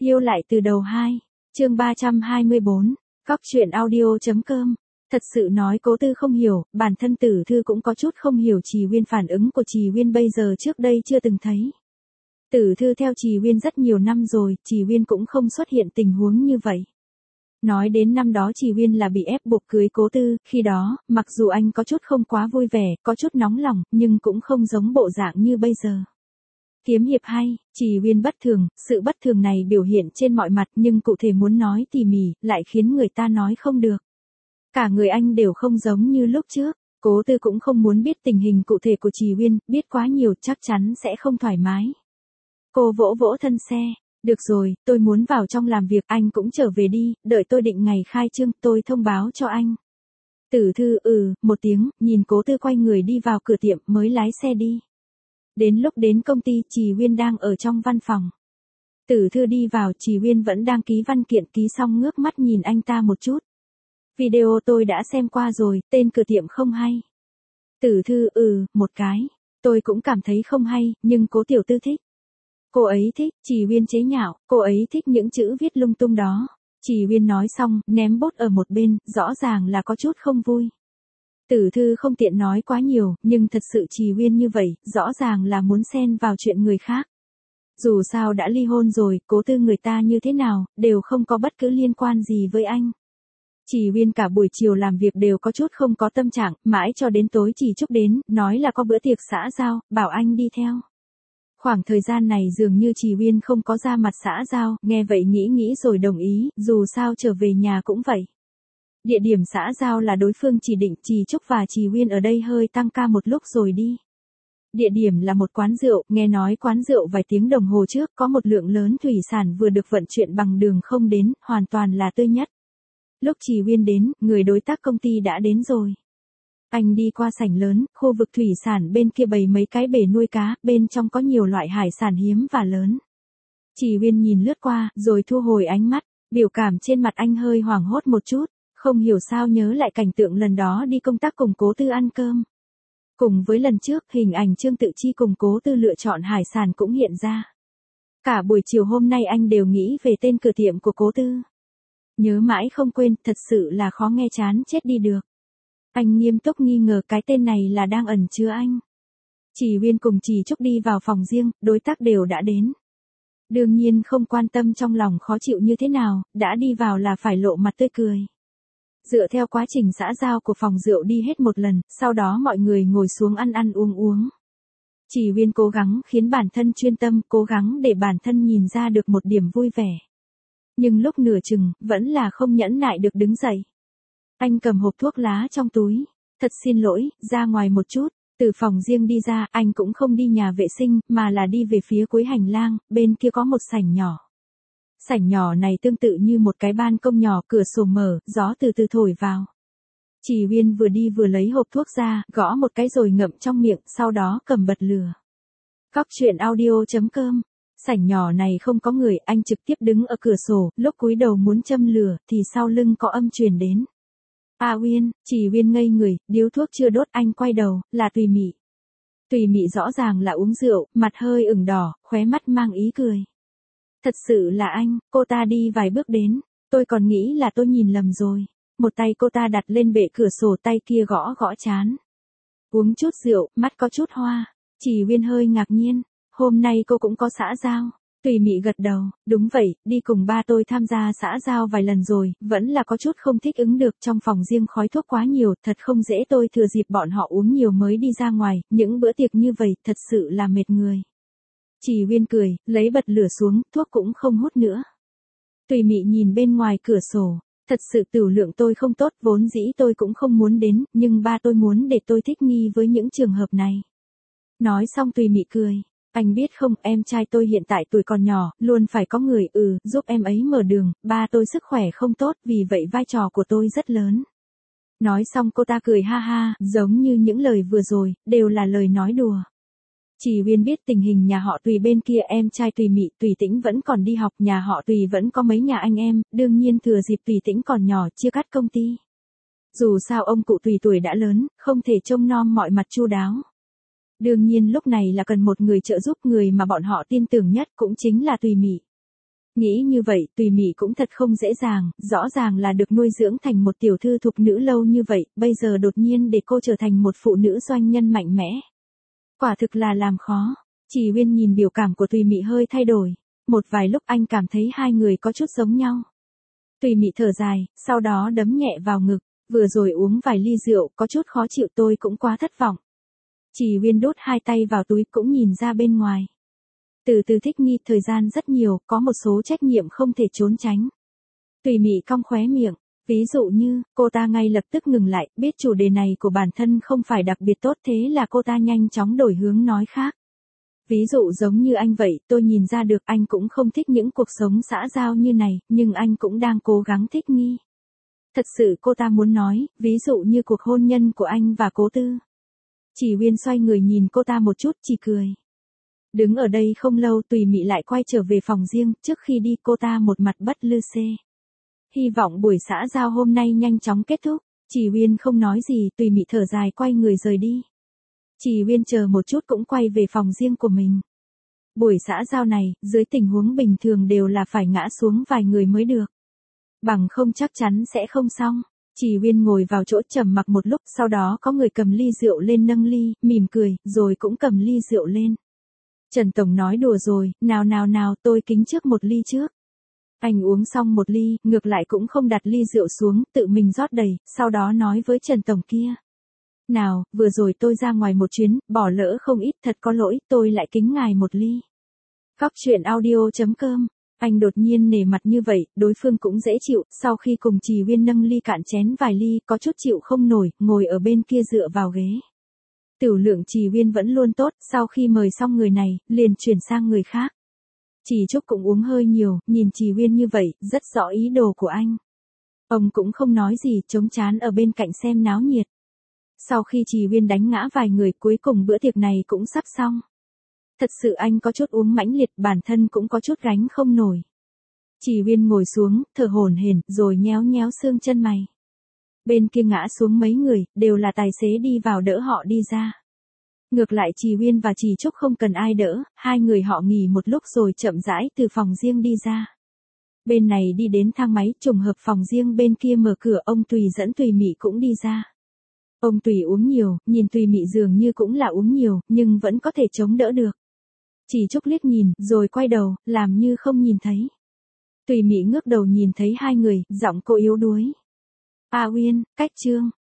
Yêu lại từ đầu 2, chương 324, Cóc truyện audio.com. Thật sự nói Cố Tư không hiểu, bản thân Tử Thư cũng có chút không hiểu Trì Uyên phản ứng của Trì Uyên bây giờ trước đây chưa từng thấy. Tử Thư theo Trì Uyên rất nhiều năm rồi, Trì Uyên cũng không xuất hiện tình huống như vậy. Nói đến năm đó Trì Uyên là bị ép buộc cưới Cố Tư, khi đó, mặc dù anh có chút không quá vui vẻ, có chút nóng lòng, nhưng cũng không giống bộ dạng như bây giờ. Kiếm hiệp hay, Trì Uyên bất thường, sự bất thường này biểu hiện trên mọi mặt nhưng cụ thể muốn nói tỉ mỉ, lại khiến người ta nói không được. Cả người anh đều không giống như lúc trước, Cố Tư cũng không muốn biết tình hình cụ thể của Trì Uyên, biết quá nhiều chắc chắn sẽ không thoải mái. Cô vỗ vỗ thân xe, được rồi, tôi muốn vào trong làm việc, anh cũng trở về đi, đợi tôi định ngày khai trương, tôi thông báo cho anh. Tử Thư một tiếng, nhìn Cố Tư quay người đi vào cửa tiệm mới lái xe đi. Đến lúc đến công ty, Trì Uyên đang ở trong văn phòng. Tử Thư đi vào, Trì Uyên vẫn đang ký văn kiện, ký xong ngước mắt nhìn anh ta một chút. Video tôi đã xem qua rồi, tên cửa tiệm không hay. Tử Thư một cái. Tôi cũng cảm thấy không hay, nhưng Cố tiểu thư thích. Cô ấy thích, Trì Uyên chế nhạo, cô ấy thích những chữ viết lung tung đó. Trì Uyên nói xong, ném bút ở một bên, rõ ràng là có chút không vui. Tử Thư không tiện nói quá nhiều, nhưng thật sự Trì Uyên như vậy, rõ ràng là muốn xen vào chuyện người khác. Dù sao đã ly hôn rồi, Cố Tư người ta như thế nào, đều không có bất cứ liên quan gì với anh. Trì Uyên cả buổi chiều làm việc đều có chút không có tâm trạng, mãi cho đến tối Trì Trúc đến, nói là có bữa tiệc xã giao, bảo anh đi theo. Khoảng thời gian này dường như Trì Uyên không có ra mặt xã giao, nghe vậy nghĩ rồi đồng ý, dù sao trở về nhà cũng vậy. Địa điểm xã giao là đối phương chỉ định, Trì Trúc và Trì Uyên ở đây hơi tăng ca một lúc rồi đi. Địa điểm là một quán rượu, nghe nói quán rượu vài tiếng đồng hồ trước có một lượng lớn thủy sản vừa được vận chuyển bằng đường không đến, hoàn toàn là tươi nhất. Lúc Trì Uyên đến, người đối tác công ty đã đến rồi. Anh đi qua sảnh lớn, khu vực thủy sản bên kia bày mấy cái bể nuôi cá, bên trong có nhiều loại hải sản hiếm và lớn. Trì Uyên nhìn lướt qua, rồi thu hồi ánh mắt, biểu cảm trên mặt anh hơi hoảng hốt một chút, không hiểu sao nhớ lại cảnh tượng lần đó đi công tác cùng Cố Tư ăn cơm. Cùng với lần trước, hình ảnh Trương Tự Chi cùng Cố Tư lựa chọn hải sản cũng hiện ra. Cả buổi chiều hôm nay anh đều nghĩ về tên cửa tiệm của Cố Tư. Nhớ mãi không quên, thật sự là khó nghe chán chết đi được. Anh nghiêm túc nghi ngờ cái tên này là đang ẩn chứa anh. Trì Uyên cùng Trì Trúc đi vào phòng riêng, đối tác đều đã đến. Đương nhiên không quan tâm trong lòng khó chịu như thế nào, đã đi vào là phải lộ mặt tươi cười. Dựa theo quá trình xã giao của phòng rượu đi hết một lần, sau đó mọi người ngồi xuống ăn uống. Trì Uyên cố gắng khiến bản thân chuyên tâm, cố gắng để bản thân nhìn ra được một điểm vui vẻ. Nhưng lúc nửa chừng, vẫn là không nhẫn nại được đứng dậy. Anh cầm hộp thuốc lá trong túi. Thật xin lỗi, ra ngoài một chút. Từ phòng riêng đi ra, anh cũng không đi nhà vệ sinh, mà là đi về phía cuối hành lang, bên kia có một sảnh nhỏ. Sảnh nhỏ này tương tự như một cái ban công nhỏ, cửa sổ mở, gió từ từ thổi vào. Trì Uyên vừa đi vừa lấy hộp thuốc ra, gõ một cái rồi ngậm trong miệng, sau đó cầm bật lửa. Cóc truyện audio.com. Sảnh nhỏ này không có người, anh trực tiếp đứng ở cửa sổ, lúc cúi đầu muốn châm lửa, thì sau lưng có âm truyền đến. Uyên, Trì Uyên ngây người, điếu thuốc chưa đốt, anh quay đầu, là Tùy Mị. Tùy Mị rõ ràng là uống rượu, mặt hơi ửng đỏ, khóe mắt mang ý cười. Thật sự là anh, cô ta đi vài bước đến, tôi còn nghĩ là tôi nhìn lầm rồi. Một tay cô ta đặt lên bệ cửa sổ, tay kia gõ trán. Uống chút rượu, mắt có chút hoa. Trì Uyên hơi ngạc nhiên, hôm nay cô cũng có xã giao. Tùy Mị gật đầu, đúng vậy, đi cùng ba tôi tham gia xã giao vài lần rồi, vẫn là có chút không thích ứng được, trong phòng riêng khói thuốc quá nhiều, thật không dễ, tôi thừa dịp bọn họ uống nhiều mới đi ra ngoài, những bữa tiệc như vậy, thật sự là mệt người. Trì Uyên cười, lấy bật lửa xuống, thuốc cũng không hút nữa. Tùy Mị nhìn bên ngoài cửa sổ, thật sự tửu lượng tôi không tốt, vốn dĩ tôi cũng không muốn đến, nhưng ba tôi muốn để tôi thích nghi với những trường hợp này. Nói xong Tùy Mị cười. Anh biết không, em trai tôi hiện tại tuổi còn nhỏ, luôn phải có người, giúp em ấy mở đường, ba tôi sức khỏe không tốt, vì vậy vai trò của tôi rất lớn. Nói xong cô ta cười ha ha, giống như những lời vừa rồi, đều là lời nói đùa. Trì Uyên biết tình hình nhà họ Tùy bên kia, em trai Tùy Mị, Tùy Tĩnh vẫn còn đi học, nhà họ Tùy vẫn có mấy nhà anh em, đương nhiên thừa dịp Tùy Tĩnh còn nhỏ, chia cắt công ty. Dù sao ông cụ Tùy tuổi đã lớn, không thể trông nom mọi mặt chu đáo. Đương nhiên lúc này là cần một người trợ giúp, người mà bọn họ tin tưởng nhất cũng chính là Tùy Mị. Nghĩ như vậy, Tùy Mị cũng thật không dễ dàng, rõ ràng là được nuôi dưỡng thành một tiểu thư thục nữ lâu như vậy, bây giờ đột nhiên để cô trở thành một phụ nữ doanh nhân mạnh mẽ. Quả thực là làm khó. Chỉ Uyên nhìn biểu cảm của Tùy Mị hơi thay đổi. Một vài lúc anh cảm thấy hai người có chút giống nhau. Tùy Mị thở dài, sau đó đấm nhẹ vào ngực. Vừa rồi uống vài ly rượu, có chút khó chịu, tôi cũng quá thất vọng. Chỉ Uyên đút hai tay vào túi cũng nhìn ra bên ngoài. Từ từ thích nghi, thời gian rất nhiều, có một số trách nhiệm không thể trốn tránh. Tùy Mị cong khóe miệng. Ví dụ như, cô ta ngay lập tức ngừng lại, biết chủ đề này của bản thân không phải đặc biệt tốt, thế là cô ta nhanh chóng đổi hướng nói khác. Ví dụ giống như anh vậy, tôi nhìn ra được anh cũng không thích những cuộc sống xã giao như này, nhưng anh cũng đang cố gắng thích nghi. Thật sự cô ta muốn nói, ví dụ như cuộc hôn nhân của anh và Cố Tư. Chỉ Uyên xoay người nhìn cô ta một chút, chỉ cười. Đứng ở đây không lâu, Tùy Mị lại quay trở về phòng riêng, trước khi đi cô ta một mặt bất lư xê. Hy vọng buổi xã giao hôm nay nhanh chóng kết thúc. Chỉ Uyên không nói gì, Tùy Mị thở dài quay người rời đi. Chỉ Uyên chờ một chút cũng quay về phòng riêng của mình. Buổi xã giao này, dưới tình huống bình thường đều là phải ngã xuống vài người mới được. Bằng không chắc chắn sẽ không xong. Chỉ Uyên ngồi vào chỗ trầm mặc một lúc, sau đó có người cầm ly rượu lên nâng ly, mỉm cười, rồi cũng cầm ly rượu lên. Trần Tổng nói đùa rồi, nào, tôi kính trước một ly trước. Anh uống xong một ly, ngược lại cũng không đặt ly rượu xuống, tự mình rót đầy, sau đó nói với Trần Tổng kia. Nào, vừa rồi tôi ra ngoài một chuyến, bỏ lỡ không ít, thật có lỗi, tôi lại kính ngài một ly. Góc truyện audio.com. Anh đột nhiên nể mặt như vậy, đối phương cũng dễ chịu, sau khi cùng Trì Uyên nâng ly cạn chén vài ly, có chút chịu không nổi, ngồi ở bên kia dựa vào ghế. Tiểu lượng Trì Uyên vẫn luôn tốt, sau khi mời xong người này, liền chuyển sang người khác. Trì Trúc cũng uống hơi nhiều, nhìn Trì Uyên như vậy, rất rõ ý đồ của anh. Ông cũng không nói gì, chống chán ở bên cạnh xem náo nhiệt. Sau khi Trì Uyên đánh ngã vài người, cuối cùng bữa tiệc này cũng sắp xong. Thật sự anh có chút uống mãnh liệt, bản thân cũng có chút gánh không nổi. Trì Uyên ngồi xuống, thở hổn hển, rồi nhéo nhéo xương chân mày. Bên kia ngã xuống mấy người, đều là tài xế đi vào đỡ họ đi ra. Ngược lại Trì Uyên và Trì Trúc không cần ai đỡ, hai người họ nghỉ một lúc rồi chậm rãi từ phòng riêng đi ra. Bên này đi đến thang máy, trùng hợp phòng riêng bên kia mở cửa, ông Tùy dẫn Tùy Mị cũng đi ra. Ông Tùy uống nhiều, nhìn Tùy Mị dường như cũng là uống nhiều, nhưng vẫn có thể chống đỡ được. Trì Trúc liếc nhìn, rồi quay đầu, làm như không nhìn thấy. Tùy Mị ngước đầu nhìn thấy hai người, giọng cô yếu đuối. A Uyên, cách Trương.